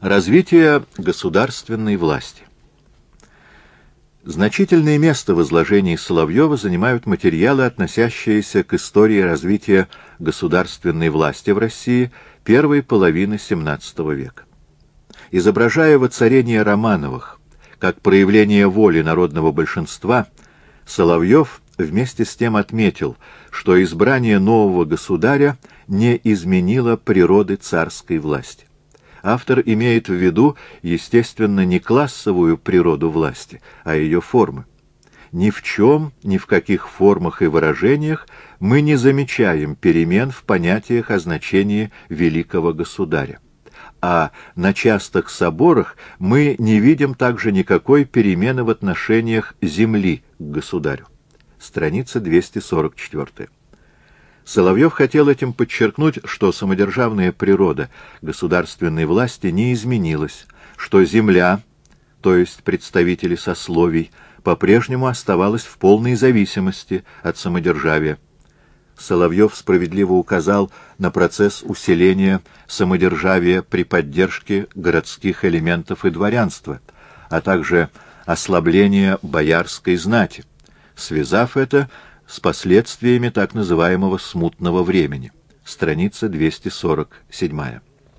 Развитие государственной власти. Значительное место в изложении Соловьева занимают материалы, относящиеся к истории развития государственной власти в России первой половины XVII века. Изображая воцарение Романовых как проявление воли народного большинства, Соловьев вместе с тем отметил, что избрание нового государя не изменило природы царской власти. Автор имеет в виду, естественно, не классовую природу власти, а ее формы. Ни в чем, ни в каких формах и выражениях мы не замечаем перемен в понятиях о значении великого государя. А на частых соборах мы не видим также никакой перемены в отношениях земли к государю. Страница 244. Соловьев хотел этим подчеркнуть, что самодержавная природа государственной власти не изменилась, что земля, то есть представители сословий, по-прежнему оставалась в полной зависимости от самодержавия. Соловьев справедливо указал на процесс усиления самодержавия при поддержке городских элементов и дворянства, а также ослабления боярской знати, связав это с последствиями так называемого смутного времени. Страница 247.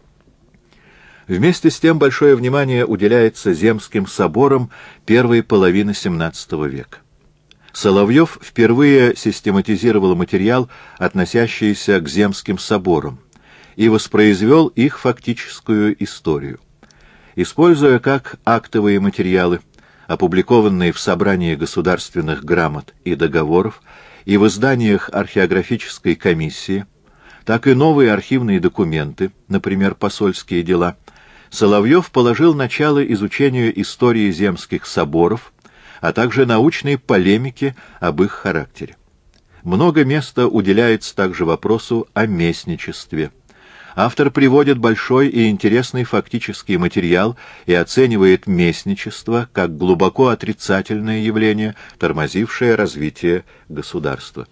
Вместе с тем большое внимание уделяется земским соборам первой половины XVII века. Соловьев впервые систематизировал материал, относящийся к земским соборам, и воспроизвел их фактическую историю. Используя как актовые материалы, опубликованные в собрании государственных грамот и договоров и в изданиях археографической комиссии, так и новые архивные документы, например, посольские дела, Соловьев положил начало изучению истории земских соборов, а также научной полемике об их характере. Много места уделяется также вопросу о местничестве. Автор приводит большой и интересный фактический материал и оценивает местничество как глубоко отрицательное явление, тормозившее развитие государства.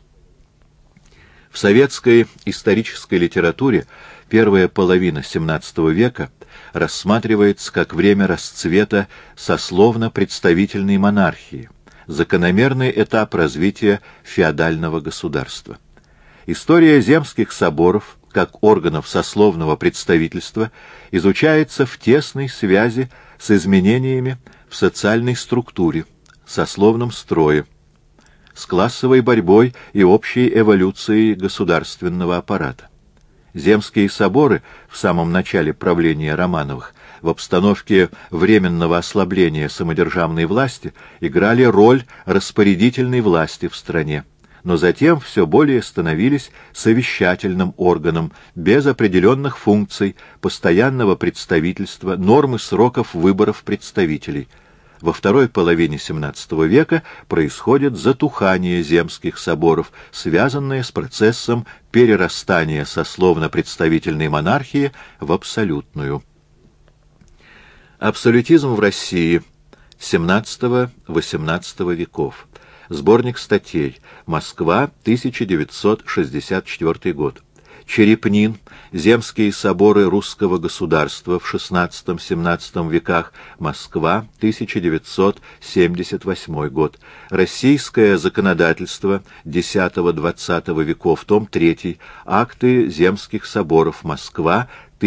В советской исторической литературе первая половина XVII века рассматривается как время расцвета сословно-представительной монархии, закономерный этап развития феодального государства. История земских соборов как органов сословного представительства изучается в тесной связи с изменениями в социальной структуре, сословном строе, с классовой борьбой и общей эволюцией государственного аппарата. Земские соборы в самом начале правления Романовых в обстановке временного ослабления самодержавной власти играли роль распорядительной власти в стране, но затем все более становились совещательным органом, без определенных функций, постоянного представительства, нормы сроков выборов представителей. Во второй половине XVII века происходит затухание земских соборов, связанное с процессом перерастания сословно-представительной монархии в абсолютную. Абсолютизм в России XVII-XVIII веков. Сборник статей. Москва, 1964 год. Черепнин. Земские соборы русского государства в XVI-XVII веках. Москва, 1978 год. Российское законодательство X-XX веков. Том 3. Акты земских соборов. Москва,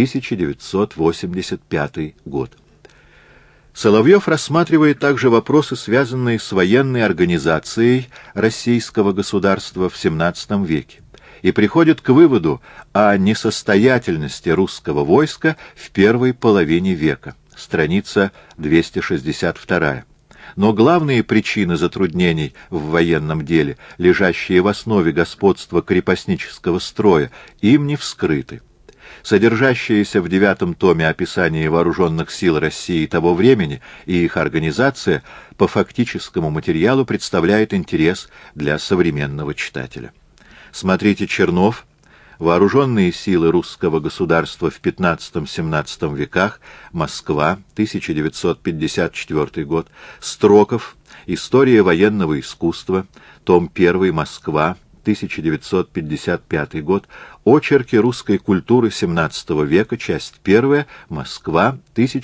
1985 год. Соловьев рассматривает также вопросы, связанные с военной организацией российского государства в XVII веке, и приходит к выводу о несостоятельности русского войска в первой половине века. Страница 262. Но главные причины затруднений в военном деле, лежащие в основе господства крепостнического строя, им не вскрыты. Содержащееся в 9 томе описание вооруженных сил России того времени и их организация по фактическому материалу представляет интерес для современного читателя. Смотрите Чернов. Вооруженные силы русского государства в XV-XVII веках. Москва, 1954 год. Строков. История военного искусства. Том 1. Москва, 1955 год, Очерки русской культуры XVII века, часть 1, Москва,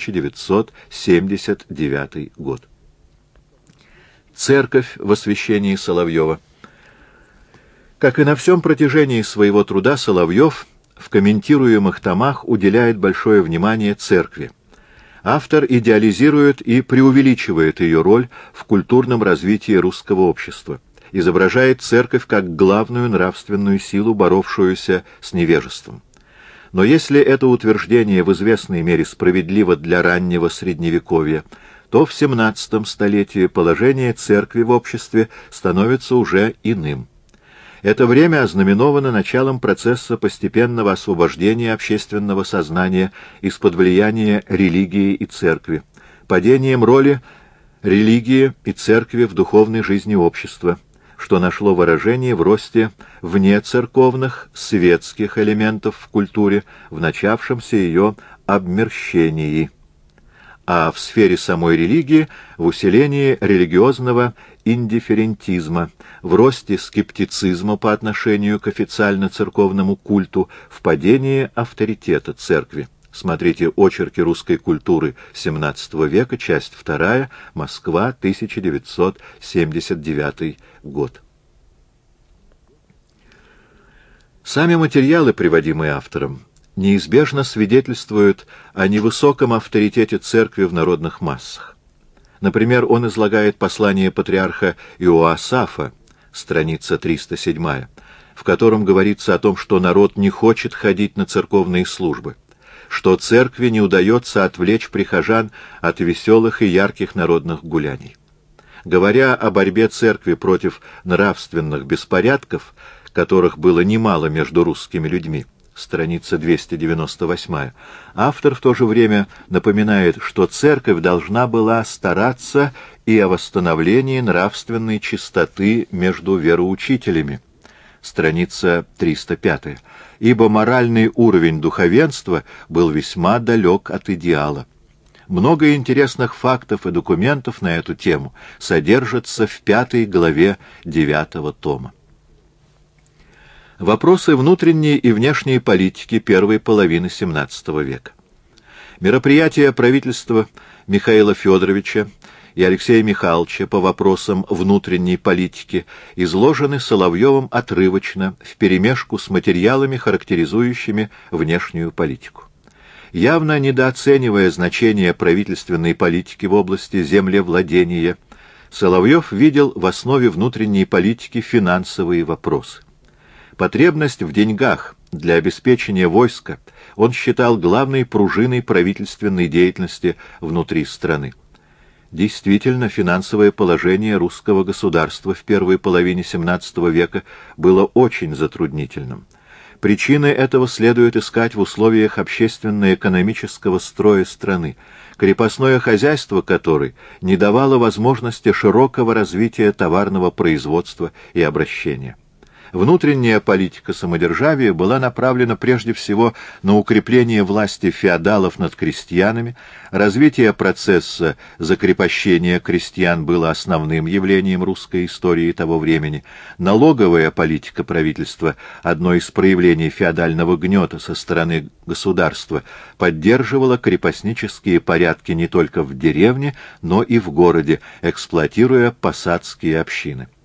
1979 год. Церковь в освящении Соловьева. Как и на всем протяжении своего труда, Соловьев в комментируемых томах уделяет большое внимание церкви. Автор идеализирует и преувеличивает ее роль в культурном развитии русского общества, изображает церковь как главную нравственную силу, боровшуюся с невежеством. Но если это утверждение в известной мере справедливо для раннего Средневековья, то в XVII столетии положение церкви в обществе становится уже иным. Это время ознаменовано началом процесса постепенного освобождения общественного сознания из-под влияния религии и церкви, падением роли религии и церкви в духовной жизни общества, что нашло выражение в росте внецерковных светских элементов в культуре, в начавшемся ее обмерщении, а в сфере самой религии в усилении религиозного индифферентизма, в росте скептицизма по отношению к официально-церковному культу, в падении авторитета церкви. Смотрите «Очерки русской культуры XVII века», часть 2, Москва, 1979 год. Сами материалы, приводимые автором, неизбежно свидетельствуют о невысоком авторитете церкви в народных массах. Например, он излагает послание патриарха Иоасафа, страница 307, в котором говорится о том, что народ не хочет ходить на церковные службы, что церкви не удается отвлечь прихожан от веселых и ярких народных гуляний. Говоря о борьбе церкви против нравственных беспорядков, которых было немало между русскими людьми, страница 298, автор в то же время напоминает, что церковь должна была стараться и о восстановлении нравственной чистоты между вероучителями, страница 305, ибо моральный уровень духовенства был весьма далек от идеала. Много интересных фактов и документов на эту тему содержатся в 5 главе 9 тома. Вопросы внутренней и внешней политики первой половины XVII века. Мероприятия правительства Михаила Федоровича и Алексея Михайловича по вопросам внутренней политики изложены Соловьевым отрывочно, вперемешку с материалами, характеризующими внешнюю политику. Явно недооценивая значение правительственной политики в области землевладения, Соловьев видел в основе внутренней политики финансовые вопросы. Потребность в деньгах для обеспечения войска он считал главной пружиной правительственной деятельности внутри страны. Действительно, финансовое положение русского государства в первой половине XVII века было очень затруднительным. Причины этого следует искать в условиях общественно-экономического строя страны, крепостное хозяйство которой не давало возможности широкого развития товарного производства и обращения. Внутренняя политика самодержавия была направлена прежде всего на укрепление власти феодалов над крестьянами, развитие процесса закрепощения крестьян было основным явлением русской истории того времени, налоговая политика правительства, одно из проявлений феодального гнета со стороны государства, поддерживала крепостнические порядки не только в деревне, но и в городе, эксплуатируя посадские общины.